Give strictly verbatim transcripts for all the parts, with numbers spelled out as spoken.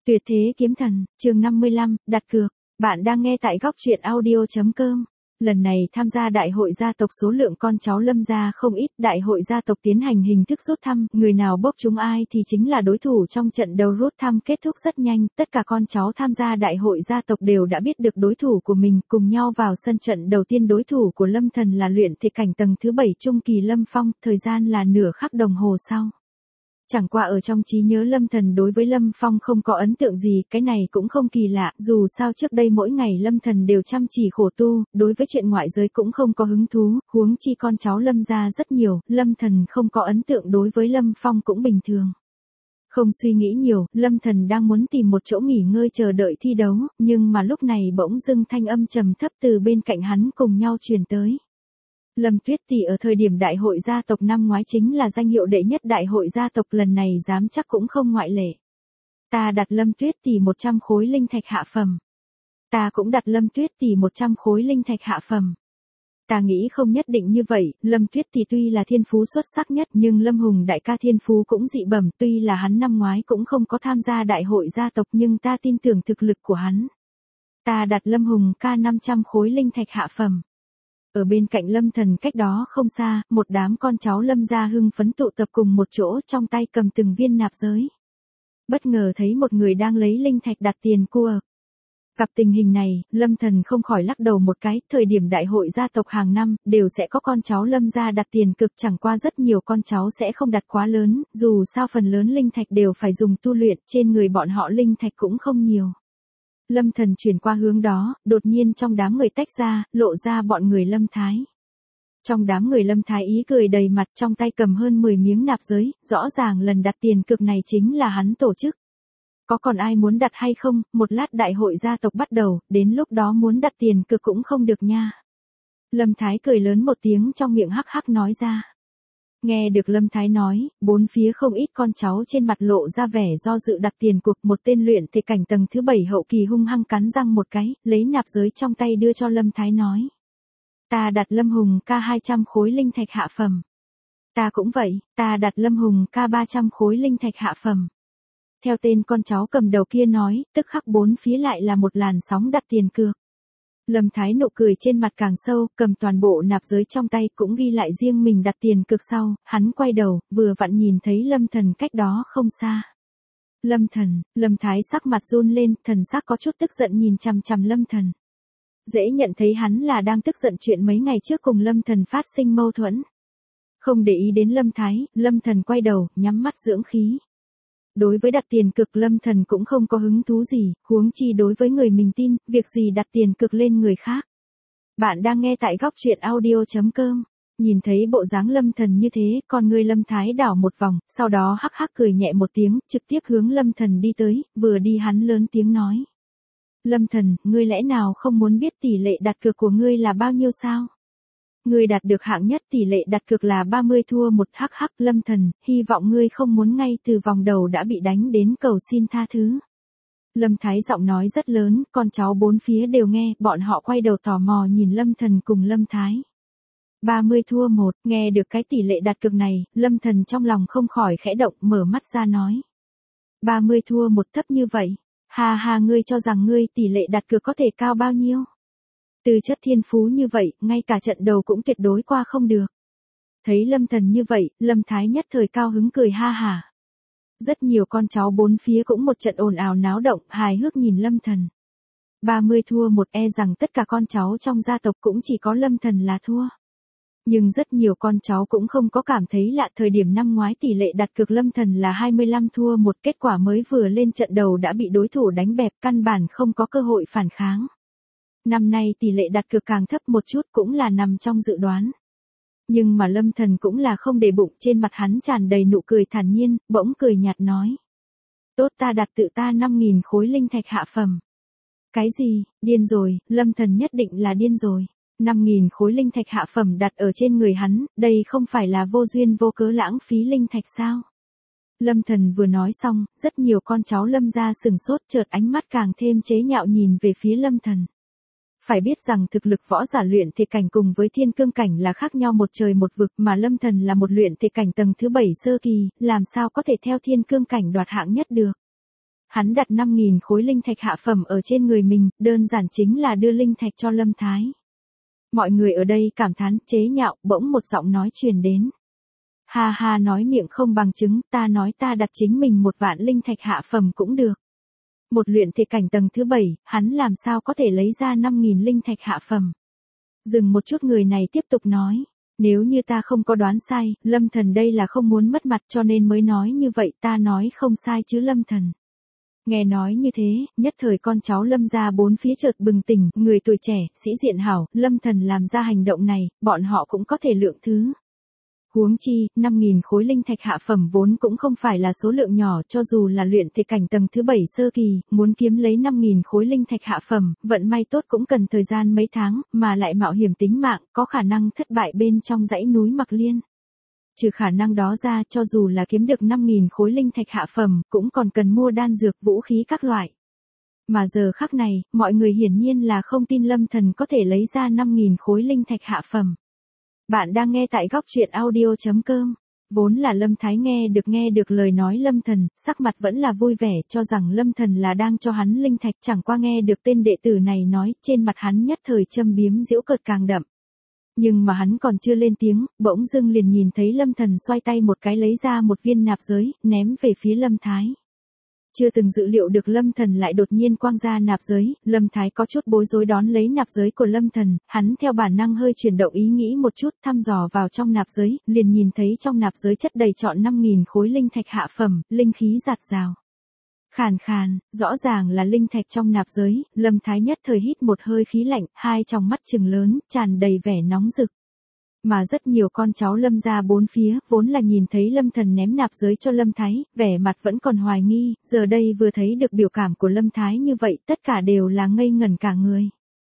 Tuyệt thế kiếm thần, chương năm mươi lăm, đặt cược. Bạn đang nghe tại góc truyện audio chấm com. Lần này tham gia đại hội gia tộc số lượng con cháu Lâm gia không ít, đại hội gia tộc tiến hành hình thức rút thăm, người nào bốc trúng ai thì chính là đối thủ trong trận đấu rút thăm kết thúc rất nhanh, tất cả con cháu tham gia đại hội gia tộc đều đã biết được đối thủ của mình, cùng nhau vào sân trận đầu tiên đối thủ của Lâm Thần là luyện thể cảnh tầng thứ bảy trung kỳ Lâm Phong, thời gian là nửa khắc đồng hồ sau. Chẳng qua ở trong trí nhớ Lâm Thần đối với Lâm Phong không có ấn tượng gì, cái này cũng không kỳ lạ, dù sao trước đây mỗi ngày Lâm Thần đều chăm chỉ khổ tu, đối với chuyện ngoại giới cũng không có hứng thú, huống chi con cháu Lâm gia rất nhiều, Lâm Thần không có ấn tượng đối với Lâm Phong cũng bình thường. Không suy nghĩ nhiều, Lâm Thần đang muốn tìm một chỗ nghỉ ngơi chờ đợi thi đấu, nhưng mà lúc này bỗng dưng thanh âm trầm thấp từ bên cạnh hắn cùng nhau truyền tới. Lâm Tuyết tỷ ở thời điểm đại hội gia tộc năm ngoái chính là danh hiệu đệ nhất đại hội gia tộc, lần này dám chắc cũng không ngoại lệ. Ta đặt Lâm Tuyết tỷ một trăm khối linh thạch hạ phẩm. Ta cũng đặt Lâm Tuyết tỷ một trăm khối linh thạch hạ phẩm. Ta nghĩ không nhất định như vậy, Lâm Tuyết tỷ tuy là thiên phú xuất sắc nhất nhưng Lâm Hùng đại ca thiên phú cũng dị bẩm, tuy là hắn năm ngoái cũng không có tham gia đại hội gia tộc nhưng ta tin tưởng thực lực của hắn. Ta đặt Lâm Hùng ca năm trăm khối linh thạch hạ phẩm. Ở bên cạnh Lâm Thần cách đó không xa, một đám con cháu Lâm gia hưng phấn tụ tập cùng một chỗ, trong tay cầm từng viên nạp giới. Bất ngờ thấy một người đang lấy linh thạch đặt tiền cua. Gặp tình hình này, Lâm Thần không khỏi lắc đầu một cái, thời điểm đại hội gia tộc hàng năm, đều sẽ có con cháu Lâm gia đặt tiền cực, chẳng qua rất nhiều con cháu sẽ không đặt quá lớn, dù sao phần lớn linh thạch đều phải dùng tu luyện, trên người bọn họ linh thạch cũng không nhiều. Lâm Thần chuyển qua hướng đó, đột nhiên trong đám người tách ra, lộ ra bọn người Lâm Thái. Trong đám người Lâm Thái ý cười đầy mặt, trong tay cầm hơn mười miếng nạp giới, rõ ràng lần đặt tiền cực này chính là hắn tổ chức. Có còn ai muốn đặt hay không, một lát đại hội gia tộc bắt đầu, đến lúc đó muốn đặt tiền cực cũng không được nha. Lâm Thái cười lớn một tiếng trong miệng hắc hắc nói ra. Nghe được Lâm Thái nói, bốn phía không ít con cháu trên mặt lộ ra vẻ do dự đặt tiền cuộc, một tên luyện thể cảnh tầng thứ bảy hậu kỳ hung hăng cắn răng một cái, lấy nạp giới trong tay đưa cho Lâm Thái nói. Ta đặt Lâm Hùng ca hai trăm khối linh thạch hạ phẩm. Ta cũng vậy, ta đặt Lâm Hùng ca ba trăm khối linh thạch hạ phẩm. Theo tên con cháu cầm đầu kia nói, tức khắc bốn phía lại là một làn sóng đặt tiền cược. Lâm Thái nụ cười trên mặt càng sâu, cầm toàn bộ nạp giới trong tay cũng ghi lại riêng mình đặt tiền cực sau, hắn quay đầu, vừa vặn nhìn thấy Lâm Thần cách đó không xa. Lâm Thần, Lâm Thái sắc mặt run lên, thần sắc có chút tức giận nhìn chằm chằm Lâm Thần. Dễ nhận thấy hắn là đang tức giận chuyện mấy ngày trước cùng Lâm Thần phát sinh mâu thuẫn. Không để ý đến Lâm Thái, Lâm Thần quay đầu, nhắm mắt dưỡng khí. Đối với đặt tiền cực Lâm Thần cũng không có hứng thú gì, huống chi đối với người mình tin, việc gì đặt tiền cực lên người khác. Bạn đang nghe tại góc truyện audio chấm com. Nhìn thấy bộ dáng Lâm Thần như thế, con người Lâm Thái đảo một vòng, sau đó hắc hắc cười nhẹ một tiếng, trực tiếp hướng Lâm Thần đi tới, vừa đi hắn lớn tiếng nói. Lâm Thần, ngươi lẽ nào không muốn biết tỷ lệ đặt cược của ngươi là bao nhiêu sao? Ngươi đạt được hạng nhất tỷ lệ đặt cược là ba mươi thua một, hắc hắc. Lâm Thần, hy vọng ngươi không muốn ngay từ vòng đầu đã bị đánh đến cầu xin tha thứ. Lâm Thái giọng nói rất lớn, con cháu bốn phía đều nghe, bọn họ quay đầu tò mò nhìn Lâm Thần cùng Lâm Thái. ba mươi thua một, nghe được cái tỷ lệ đặt cược này, Lâm Thần trong lòng không khỏi khẽ động, mở mắt ra nói. ba mươi thua một thấp như vậy, ha ha, ngươi cho rằng ngươi tỷ lệ đặt cược có thể cao bao nhiêu? Từ chất thiên phú như vậy, ngay cả trận đầu cũng tuyệt đối qua không được. Thấy Lâm Thần như vậy, Lâm Thái nhất thời cao hứng cười ha hả. Rất nhiều con cháu bốn phía cũng một trận ồn ào náo động, hài hước nhìn Lâm Thần. ba mươi thua một, e rằng tất cả con cháu trong gia tộc cũng chỉ có Lâm Thần là thua. Nhưng rất nhiều con cháu cũng không có cảm thấy lạ, thời điểm năm ngoái tỷ lệ đặt cược Lâm Thần là hai mươi lăm thua một, kết quả mới vừa lên trận đầu đã bị đối thủ đánh bẹp, căn bản không có cơ hội phản kháng. Năm nay tỷ lệ đặt cược càng thấp một chút cũng là nằm trong dự đoán. Nhưng mà Lâm Thần cũng là không để bụng, trên mặt hắn tràn đầy nụ cười thản nhiên, bỗng cười nhạt nói. Tốt, ta đặt tự ta năm nghìn khối linh thạch hạ phẩm. Cái gì, điên rồi, Lâm Thần nhất định là điên rồi. năm nghìn khối linh thạch hạ phẩm đặt ở trên người hắn, đây không phải là vô duyên vô cớ lãng phí linh thạch sao? Lâm Thần vừa nói xong, rất nhiều con cháu Lâm gia sừng sốt, chợt ánh mắt càng thêm chế nhạo nhìn về phía Lâm Thần. Phải biết rằng thực lực võ giả luyện thể cảnh cùng với thiên cương cảnh là khác nhau một trời một vực, mà Lâm Thần là một luyện thể cảnh tầng thứ bảy sơ kỳ, làm sao có thể theo thiên cương cảnh đoạt hạng nhất được. Hắn đặt năm nghìn khối linh thạch hạ phẩm ở trên người mình, đơn giản chính là đưa linh thạch cho Lâm Thái. Mọi người ở đây cảm thán, chế nhạo, bỗng một giọng nói truyền đến. Ha ha, nói miệng không bằng chứng, ta nói ta đặt chính mình một vạn linh thạch hạ phẩm cũng được. Một luyện thể cảnh tầng thứ bảy, hắn làm sao có thể lấy ra năm nghìn linh thạch hạ phẩm. Dừng một chút, người này tiếp tục nói. Nếu như ta không có đoán sai, Lâm Thần đây là không muốn mất mặt cho nên mới nói như vậy, ta nói không sai chứ Lâm Thần. Nghe nói như thế, nhất thời con cháu Lâm gia bốn phía chợt bừng tỉnh, người tuổi trẻ, sĩ diện hảo, Lâm Thần làm ra hành động này, bọn họ cũng có thể lượng thứ. Huống chi, năm nghìn khối linh thạch hạ phẩm vốn cũng không phải là số lượng nhỏ, cho dù là luyện thể cảnh tầng thứ bảy sơ kỳ, muốn kiếm lấy năm nghìn khối linh thạch hạ phẩm, vận may tốt cũng cần thời gian mấy tháng, mà lại mạo hiểm tính mạng, có khả năng thất bại bên trong dãy núi Mặc Liên. Trừ khả năng đó ra, cho dù là kiếm được năm nghìn khối linh thạch hạ phẩm, cũng còn cần mua đan dược, vũ khí các loại. Mà giờ khắc này, mọi người hiển nhiên là không tin Lâm Thần có thể lấy ra năm nghìn khối linh thạch hạ phẩm. Bạn đang nghe tại góc truyện audio chấm com. Vốn là Lâm Thái nghe được nghe được lời nói Lâm Thần, sắc mặt vẫn là vui vẻ, cho rằng Lâm Thần là đang cho hắn linh thạch, chẳng qua nghe được tên đệ tử này nói, trên mặt hắn nhất thời châm biếm giễu cợt càng đậm. Nhưng mà hắn còn chưa lên tiếng, bỗng dưng liền nhìn thấy Lâm Thần xoay tay một cái lấy ra một viên nạp giới, ném về phía Lâm Thái. Chưa từng dự liệu được Lâm Thần lại đột nhiên quang ra nạp giới, Lâm Thái có chút bối rối đón lấy nạp giới của Lâm Thần, hắn theo bản năng hơi chuyển động ý nghĩ một chút, thăm dò vào trong nạp giới, liền nhìn thấy trong nạp giới chất đầy trọn năm nghìn khối linh thạch hạ phẩm, linh khí dạt dào. Khàn khàn, rõ ràng là linh thạch trong nạp giới, Lâm Thái nhất thời hít một hơi khí lạnh, hai tròng mắt trừng lớn, tràn đầy vẻ nóng rực. Mà rất nhiều con cháu Lâm gia bốn phía, vốn là nhìn thấy Lâm Thần ném nạp giới cho Lâm Thái, vẻ mặt vẫn còn hoài nghi, giờ đây vừa thấy được biểu cảm của Lâm Thái như vậy, tất cả đều là ngây ngẩn cả người.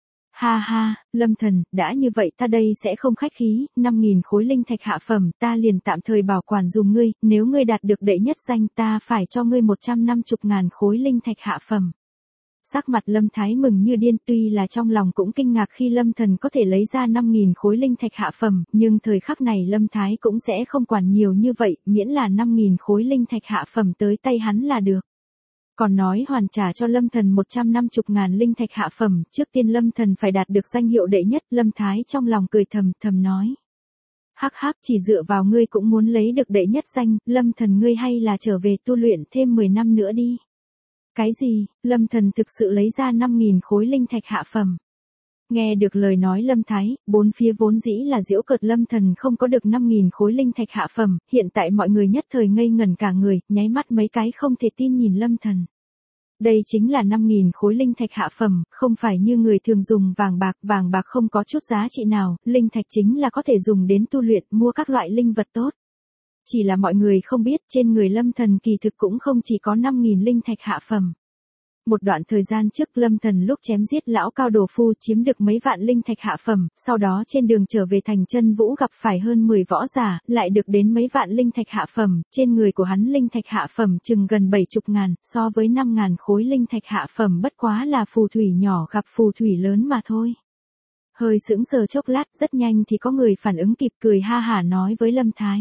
Ha ha, Lâm Thần, đã như vậy ta đây sẽ không khách khí, năm nghìn khối linh thạch hạ phẩm, ta liền tạm thời bảo quản dùng ngươi, nếu ngươi đạt được đệ nhất danh ta phải cho ngươi một trăm năm mươi ngàn khối linh thạch hạ phẩm. Sắc mặt Lâm Thái mừng như điên, tuy là trong lòng cũng kinh ngạc khi Lâm Thần có thể lấy ra năm nghìn khối linh thạch hạ phẩm, nhưng thời khắc này Lâm Thái cũng sẽ không quản nhiều như vậy, miễn là năm nghìn khối linh thạch hạ phẩm tới tay hắn là được. Còn nói hoàn trả cho Lâm Thần một trăm năm mươi ngàn linh thạch hạ phẩm, trước tiên Lâm Thần phải đạt được danh hiệu đệ nhất, Lâm Thái trong lòng cười thầm thầm nói. Hắc hắc, chỉ dựa vào ngươi cũng muốn lấy được đệ nhất danh, Lâm Thần ngươi hay là trở về tu luyện thêm mười năm nữa đi. Cái gì, Lâm Thần thực sự lấy ra năm nghìn khối linh thạch hạ phẩm. Nghe được lời nói Lâm Thái, bốn phía vốn dĩ là giễu cợt Lâm Thần không có được năm nghìn khối linh thạch hạ phẩm, hiện tại mọi người nhất thời ngây ngẩn cả người, nháy mắt mấy cái không thể tin nhìn Lâm Thần. Đây chính là năm nghìn khối linh thạch hạ phẩm, không phải như người thường dùng vàng bạc, vàng bạc không có chút giá trị nào, linh thạch chính là có thể dùng đến tu luyện, mua các loại linh vật tốt. Chỉ là mọi người không biết, trên người Lâm Thần kỳ thực cũng không chỉ có năm nghìn linh thạch hạ phẩm. Một đoạn thời gian trước Lâm Thần lúc chém giết lão cao đồ phu chiếm được mấy vạn linh thạch hạ phẩm, sau đó trên đường trở về thành Chân Vũ gặp phải hơn mười võ giả, lại được đến mấy vạn linh thạch hạ phẩm, trên người của hắn linh thạch hạ phẩm chừng gần bảy mươi ngàn, so với năm ngàn khối linh thạch hạ phẩm bất quá là phù thủy nhỏ gặp phù thủy lớn mà thôi. Hơi sững sờ chốc lát, rất nhanh thì có người phản ứng kịp, cười ha hả nói với Lâm Thái.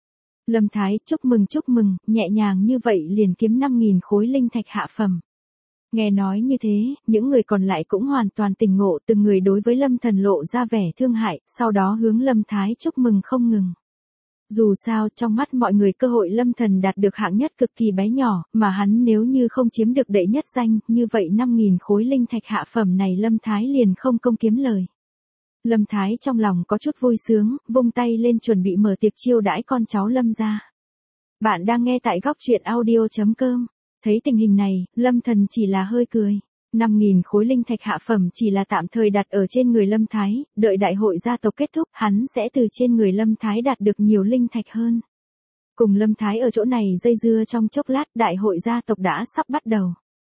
Lâm Thái, chúc mừng chúc mừng, nhẹ nhàng như vậy liền kiếm năm nghìn khối linh thạch hạ phẩm. Nghe nói như thế, những người còn lại cũng hoàn toàn tỉnh ngộ, từng người đối với Lâm Thần lộ ra vẻ thương hại, sau đó hướng Lâm Thái chúc mừng không ngừng. Dù sao, trong mắt mọi người cơ hội Lâm Thần đạt được hạng nhất cực kỳ bé nhỏ, mà hắn nếu như không chiếm được đệ nhất danh, như vậy năm nghìn khối linh thạch hạ phẩm này Lâm Thái liền không công kiếm lời. Lâm Thái trong lòng có chút vui sướng, vung tay lên chuẩn bị mở tiệc chiêu đãi con cháu Lâm gia. Bạn đang nghe tại góc truyện audio chấm com. Thấy tình hình này, Lâm Thần chỉ là hơi cười. năm nghìn khối linh thạch hạ phẩm chỉ là tạm thời đặt ở trên người Lâm Thái, đợi đại hội gia tộc kết thúc, hắn sẽ từ trên người Lâm Thái đạt được nhiều linh thạch hơn. Cùng Lâm Thái ở chỗ này dây dưa trong chốc lát, đại hội gia tộc đã sắp bắt đầu.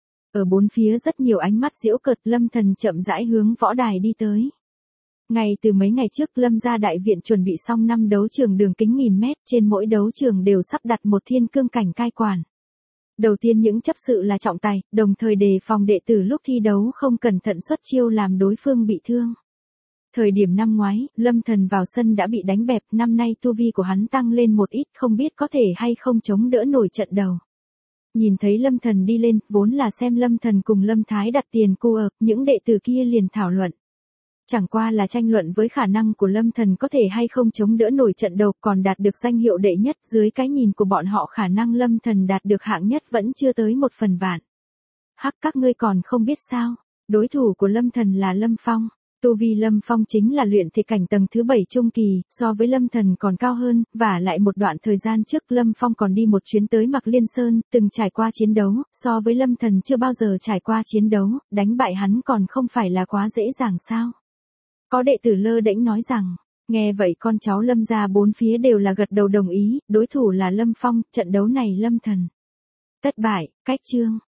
Ở bốn phía rất nhiều ánh mắt giễu cợt, Lâm Thần chậm rãi hướng võ đài đi tới. Ngay từ mấy ngày trước Lâm gia đại viện chuẩn bị xong năm đấu trường đường kính nghìn mét, trên mỗi đấu trường đều sắp đặt một thiên cương cảnh cai quản. Đầu tiên những chấp sự là trọng tài, đồng thời đề phòng đệ tử lúc thi đấu không cẩn thận xuất chiêu làm đối phương bị thương. Thời điểm năm ngoái, Lâm Thần vào sân đã bị đánh bẹp, năm nay tu vi của hắn tăng lên một ít, không biết có thể hay không chống đỡ nổi trận đầu. Nhìn thấy Lâm Thần đi lên, vốn là xem Lâm Thần cùng Lâm Thái đặt tiền cô ở, những đệ tử kia liền thảo luận. Chẳng qua là tranh luận với khả năng của Lâm Thần có thể hay không chống đỡ nổi trận đầu, còn đạt được danh hiệu đệ nhất, dưới cái nhìn của bọn họ khả năng Lâm Thần đạt được hạng nhất vẫn chưa tới một phần vạn. Hắc, các ngươi còn không biết sao, đối thủ của Lâm Thần là Lâm Phong. Tu vi Lâm Phong chính là luyện thể cảnh tầng thứ bảy trung kỳ, so với Lâm Thần còn cao hơn, và lại một đoạn thời gian trước Lâm Phong còn đi một chuyến tới Mạc Liên Sơn, từng trải qua chiến đấu, so với Lâm Thần chưa bao giờ trải qua chiến đấu, đánh bại hắn còn không phải là quá dễ dàng sao. Có đệ tử lơ đễnh nói rằng, nghe vậy con cháu Lâm gia bốn phía đều là gật đầu đồng ý, đối thủ là Lâm Phong, trận đấu này Lâm Thần thất bại, cách chương.